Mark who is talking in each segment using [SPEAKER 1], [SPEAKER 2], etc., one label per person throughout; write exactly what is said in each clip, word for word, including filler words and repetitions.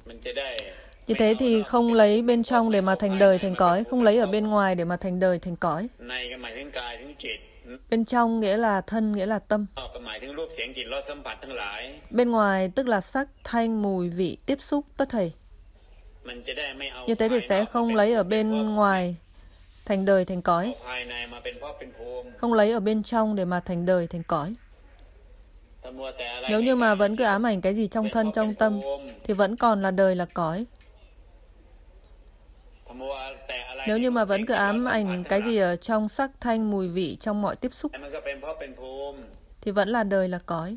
[SPEAKER 1] Như thế thì không lấy bên trong để mà thành đời thành cõi, không lấy ở bên ngoài để mà thành đời thành cõi. Bên trong nghĩa là thân, nghĩa là tâm. Bên ngoài tức là sắc, thanh, mùi, vị, tiếp xúc, tất thảy. Như thế thì sẽ không lấy ở bên ngoài thành đời thành cõi, không lấy ở bên trong để mà thành đời thành cõi. Nếu như mà vẫn cứ ám ảnh cái gì trong thân, trong tâm thì vẫn còn là đời, là cõi. Nếu như mà vẫn cứ ám ảnh cái gì ở trong sắc, thanh, mùi, vị, trong mọi tiếp xúc thì vẫn là đời, là cõi.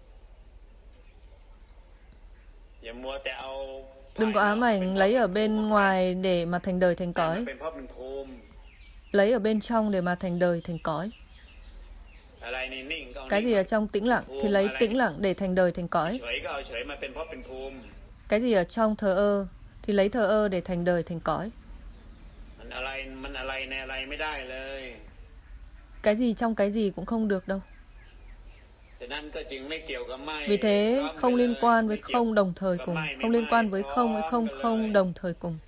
[SPEAKER 1] Đừng có ám ảnh lấy ở bên ngoài để mà thành đời thành cõi, lấy ở bên trong để mà thành đời thành cõi. Cái gì ở trong tĩnh lặng thì lấy tĩnh lặng để thành đời thành cõi. Cái gì ở trong thờ ơ thì lấy thờ ơ để thành đời thành cõi. Cái gì trong cái gì cũng không được đâu. Vì thế không liên quan với không đồng thời cùng, không liên quan với không với không không đồng thời cùng.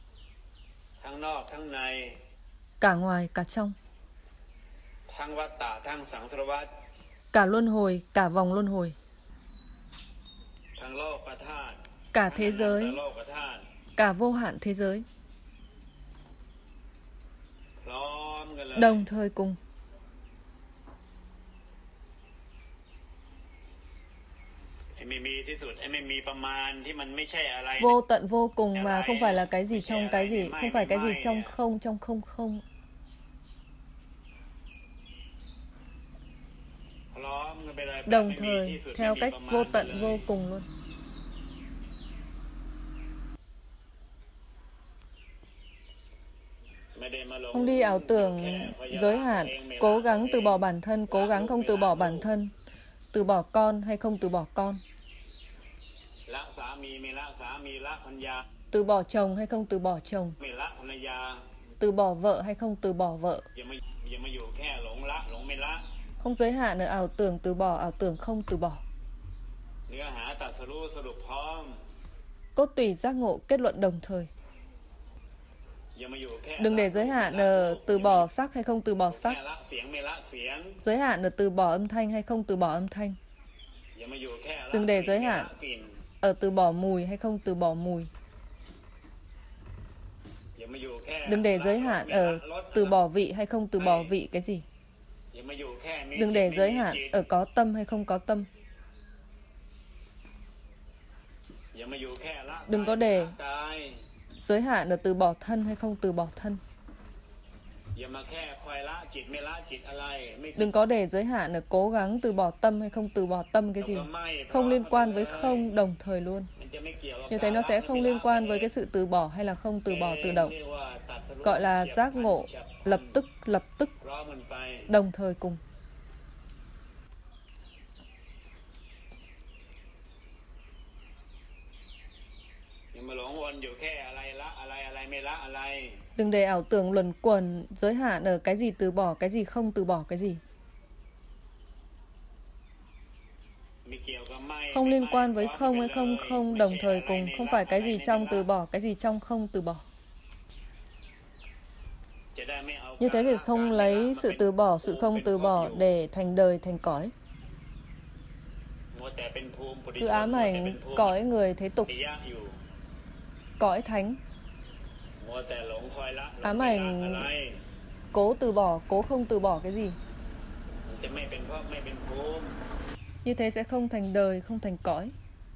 [SPEAKER 1] Cả ngoài, cả trong. Cả luân hồi, cả vòng luân hồi. Cả thế giới, cả vô hạn thế giới. Đồng thời cùng. Vô tận vô cùng mà không phải là cái gì trong cái gì, không phải cái gì trong không, trong không không. Đồng thời, theo cách vô tận vô cùng luôn. Không đi ảo tưởng giới hạn, cố gắng từ bỏ bản thân, cố gắng không từ bỏ bản thân, từ bỏ con hay không từ bỏ con, từ bỏ chồng hay không từ bỏ chồng, từ bỏ vợ hay không từ bỏ vợ. Không giới hạn ở ảo tưởng từ bỏ, ảo tưởng không từ bỏ. Cốt tủy giác ngộ kết luận đồng thời. Đừng để giới hạn ở từ bỏ sắc hay không từ bỏ sắc, giới hạn ở từ bỏ âm thanh hay không từ bỏ âm thanh. Đừng để giới hạn ở từ bỏ mùi hay không từ bỏ mùi. Đừng để giới hạn ở từ bỏ vị hay không từ bỏ vị cái gì. Đừng để giới hạn ở có tâm hay không có tâm. Đừng có để giới hạn ở từ bỏ thân hay không từ bỏ thân. Đừng có để giới hạn ở cố gắng từ bỏ tâm hay không từ bỏ tâm cái gì. Không liên quan với không đồng thời luôn. Như thế nó sẽ không liên quan với cái sự từ bỏ hay là không từ bỏ tự động. Gọi là giác ngộ lập tức, lập tức, đồng thời cùng. Đừng để ảo tưởng luẩn quẩn giới hạn ở cái gì từ bỏ, cái gì không từ bỏ cái gì. Không liên quan với không hay không không đồng thời cùng. Không phải cái gì trong từ bỏ, cái gì trong không từ bỏ. Như thế thì không lấy sự từ bỏ, sự không từ bỏ để thành đời thành cõi. Cứ ám ảnh cõi người thế tục, cõi thánh. Ám ảnh cố từ bỏ, cố không từ bỏ cái gì. Như thế sẽ không thành đời, không thành cõi.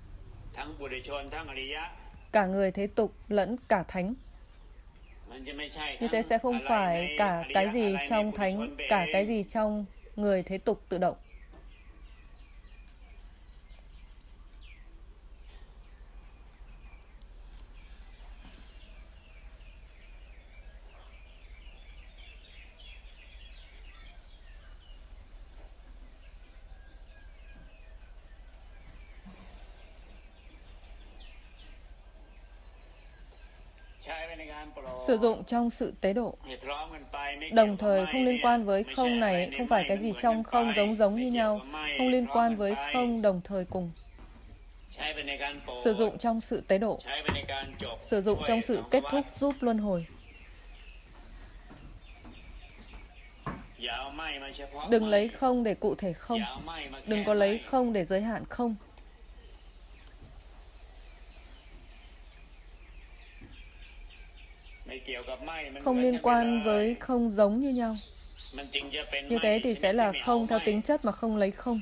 [SPEAKER 1] Cả người thế tục lẫn cả thánh. Như thế sẽ không phải cả cái gì trong thánh, cả cái gì trong người thế tục tự động. Sử dụng trong sự tế độ. Đồng thời không liên quan với không này, không phải cái gì trong không giống giống như nhau. Không liên quan với không đồng thời cùng. sử dụng trong sự tế độ, sử dụng trong sự kết thúc giúp luân hồi. Đừng lấy không để cụ thể không. Đừng có lấy không để giới hạn không. Không liên quan với không giống như nhau. Như thế thì sẽ là không theo tính chất mà không lấy không.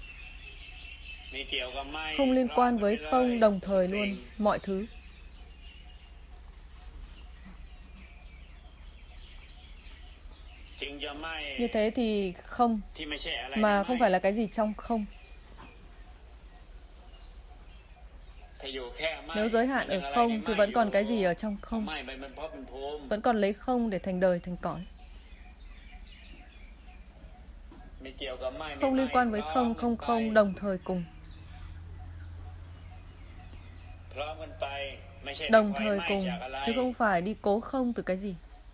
[SPEAKER 1] Không liên quan với không đồng thời luôn, mọi thứ. Như thế thì không, mà không phải là cái gì trong không. Nếu giới hạn ở không thì vẫn còn cái gì ở trong không. Vẫn còn lấy không để thành đời, thành cõi. Không liên quan với không, không, không đồng thời cùng. Đồng thời cùng, chứ không phải đi cố không từ cái gì.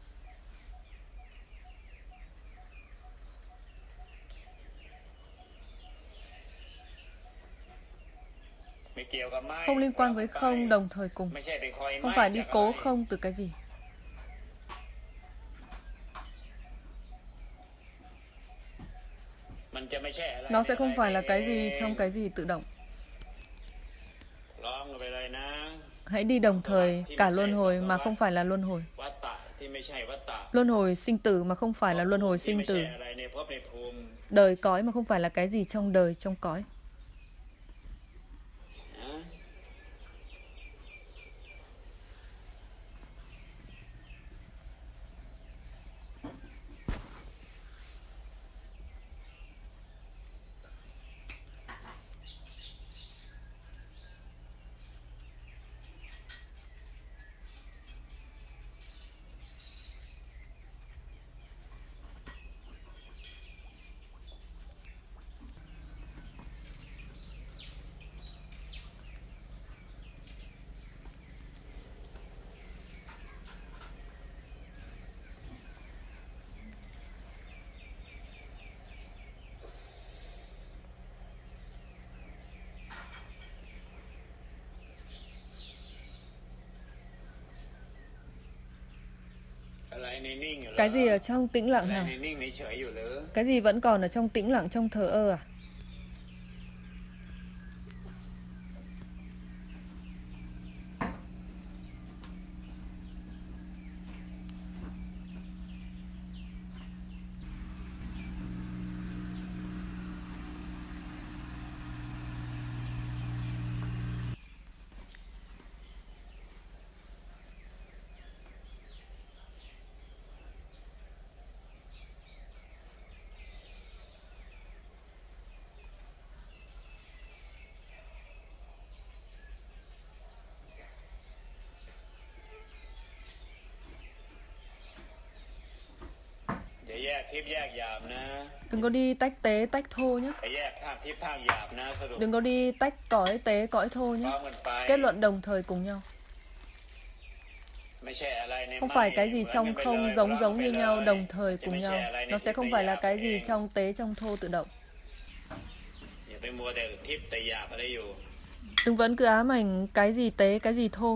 [SPEAKER 1] Không liên quan với không đồng thời cùng. Không phải đi cố không từ cái gì. Nó sẽ không phải là cái gì trong cái gì tự động. Hãy đi đồng thời cả luân hồi mà không phải là luân hồi. Luân hồi sinh tử mà không phải là luân hồi sinh tử. Đời cõi mà không phải là cái gì trong đời, trong cõi. Cái gì ở trong tĩnh lặng hả? Cái gì vẫn còn ở trong tĩnh lặng, trong thờ ơ à? Đừng có đi tách tế, tách thô nhé. Đừng có đi tách cõi tế, cõi thô nhé. Kết luận đồng thời cùng nhau. Không phải cái gì trong không giống giống như nhau, đồng thời cùng nhau. Nó sẽ không phải là cái gì trong tế, trong thô tự động. Đừng vẫn cứ ám ảnh cái gì tế, cái gì thô.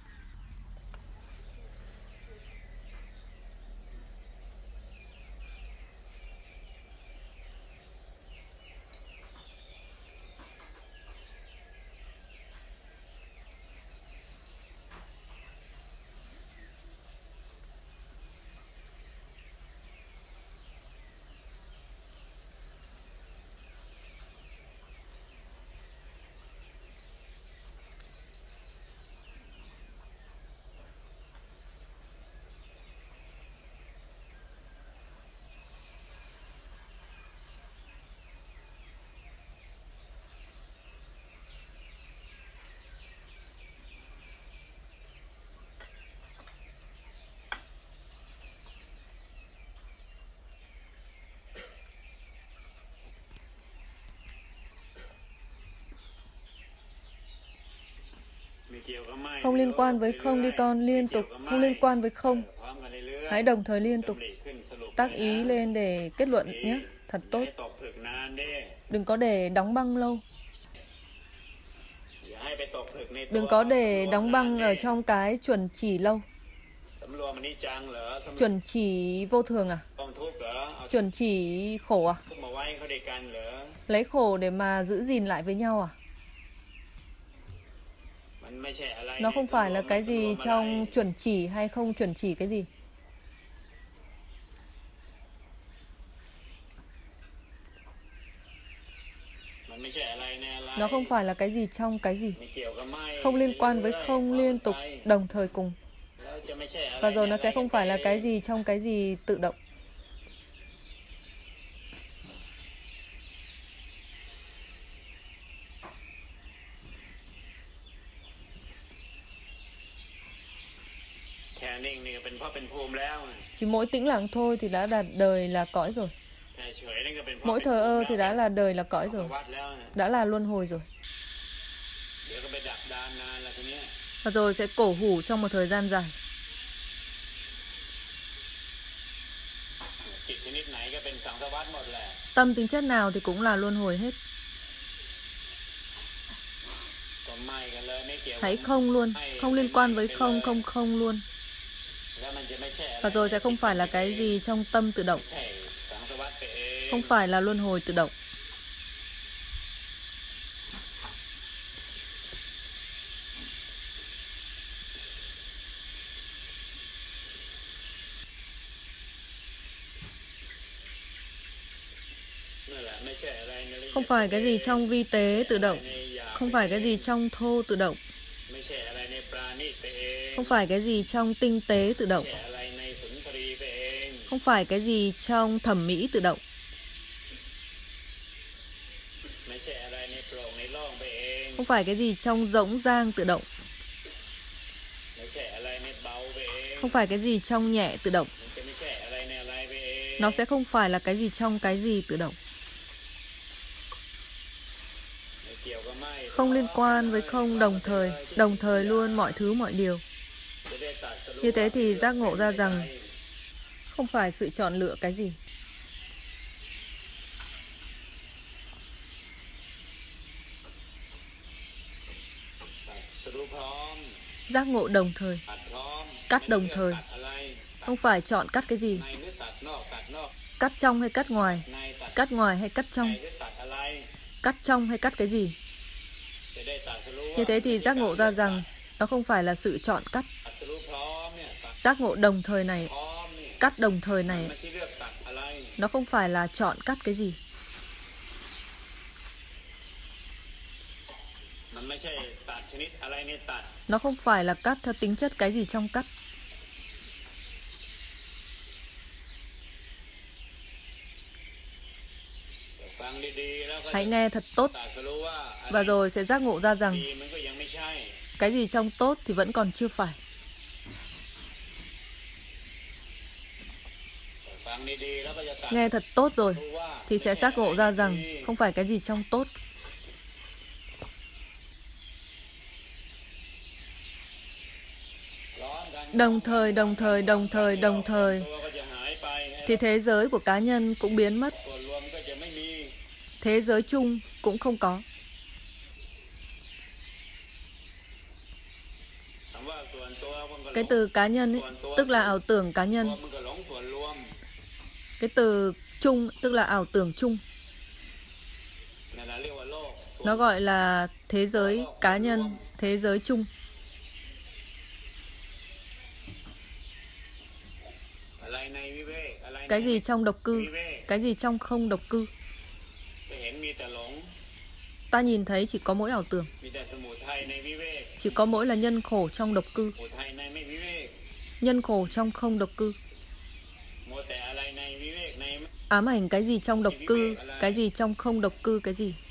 [SPEAKER 1] Không liên quan với không đi con, liên tục, không liên quan với không. Hãy đồng thời liên tục tác ý lên để kết luận nhé, thật tốt. Đừng có để đóng băng lâu. Đừng có để đóng băng ở trong cái chuẩn chỉ lâu. Chuẩn chỉ vô thường à? Chuẩn chỉ khổ à? Lấy khổ để mà giữ gìn lại với nhau à? Nó không phải là cái gì trong chuẩn chỉ hay không chuẩn chỉ cái gì. Nó không phải là cái gì trong cái gì. Không liên quan với không liên tục đồng thời cùng. Và rồi nó sẽ không phải là cái gì trong cái gì tự động. Chỉ mỗi tĩnh lặng thôi thì đã là đời là cõi rồi. Mỗi thờ ơ thì đã là đời là cõi rồi. Đã là luân hồi rồi. Và rồi sẽ cổ hủ trong một thời gian dài. Tâm tính chất nào thì cũng là luân hồi hết. Hãy không luôn. Không liên quan với không, không, không luôn. Và rồi sẽ không phải là cái gì trong tâm tự động. Không phải là luân hồi tự động. Không phải cái gì trong vi tế tự động. Không phải cái gì trong thô tự động. Không phải cái gì trong tinh tế tự động. Không phải cái gì trong thẩm mỹ tự động. Không phải cái gì trong rỗng rang tự động. Không phải cái gì trong nhẹ tự động. Nó sẽ không phải là cái gì trong cái gì tự động. Không liên quan với không đồng thời. Đồng thời luôn mọi thứ mọi điều. Như thế thì giác ngộ ra rằng không phải sự chọn lựa cái gì. Giác ngộ đồng thời. Cắt đồng thời. Không phải chọn cắt cái gì. Cắt trong hay cắt ngoài. Cắt ngoài hay cắt trong. Cắt trong hay cắt cái gì. Như thế thì giác ngộ ra rằng nó không phải là sự chọn cắt. Giác ngộ đồng thời này, cắt đồng thời này, nó không phải là chọn cắt cái gì. Nó không phải là cắt theo tính chất cái gì trong cắt. Hãy nghe thật tốt. Và rồi sẽ giác ngộ ra rằng cái gì trong tốt thì vẫn còn chưa phải. Nghe thật tốt rồi thì sẽ giác ngộ ra rằng không phải cái gì trong tốt. Đồng thời, đồng thời, đồng thời, đồng thời thì thế giới của cá nhân cũng biến mất. Thế giới chung cũng không có. Cái từ cá nhân ấy, tức là ảo tưởng cá nhân. Cái từ chung tức là ảo tưởng chung. Nó gọi là thế giới cá nhân, thế giới chung. Cái gì trong độc cư, cái gì trong không độc cư. Ta nhìn thấy chỉ có mỗi ảo tưởng. Chỉ có mỗi là nhân khổ trong độc cư. Nhân khổ trong không độc cư. Ám ảnh cái gì trong độc cư, cái gì trong không độc cư, cái gì.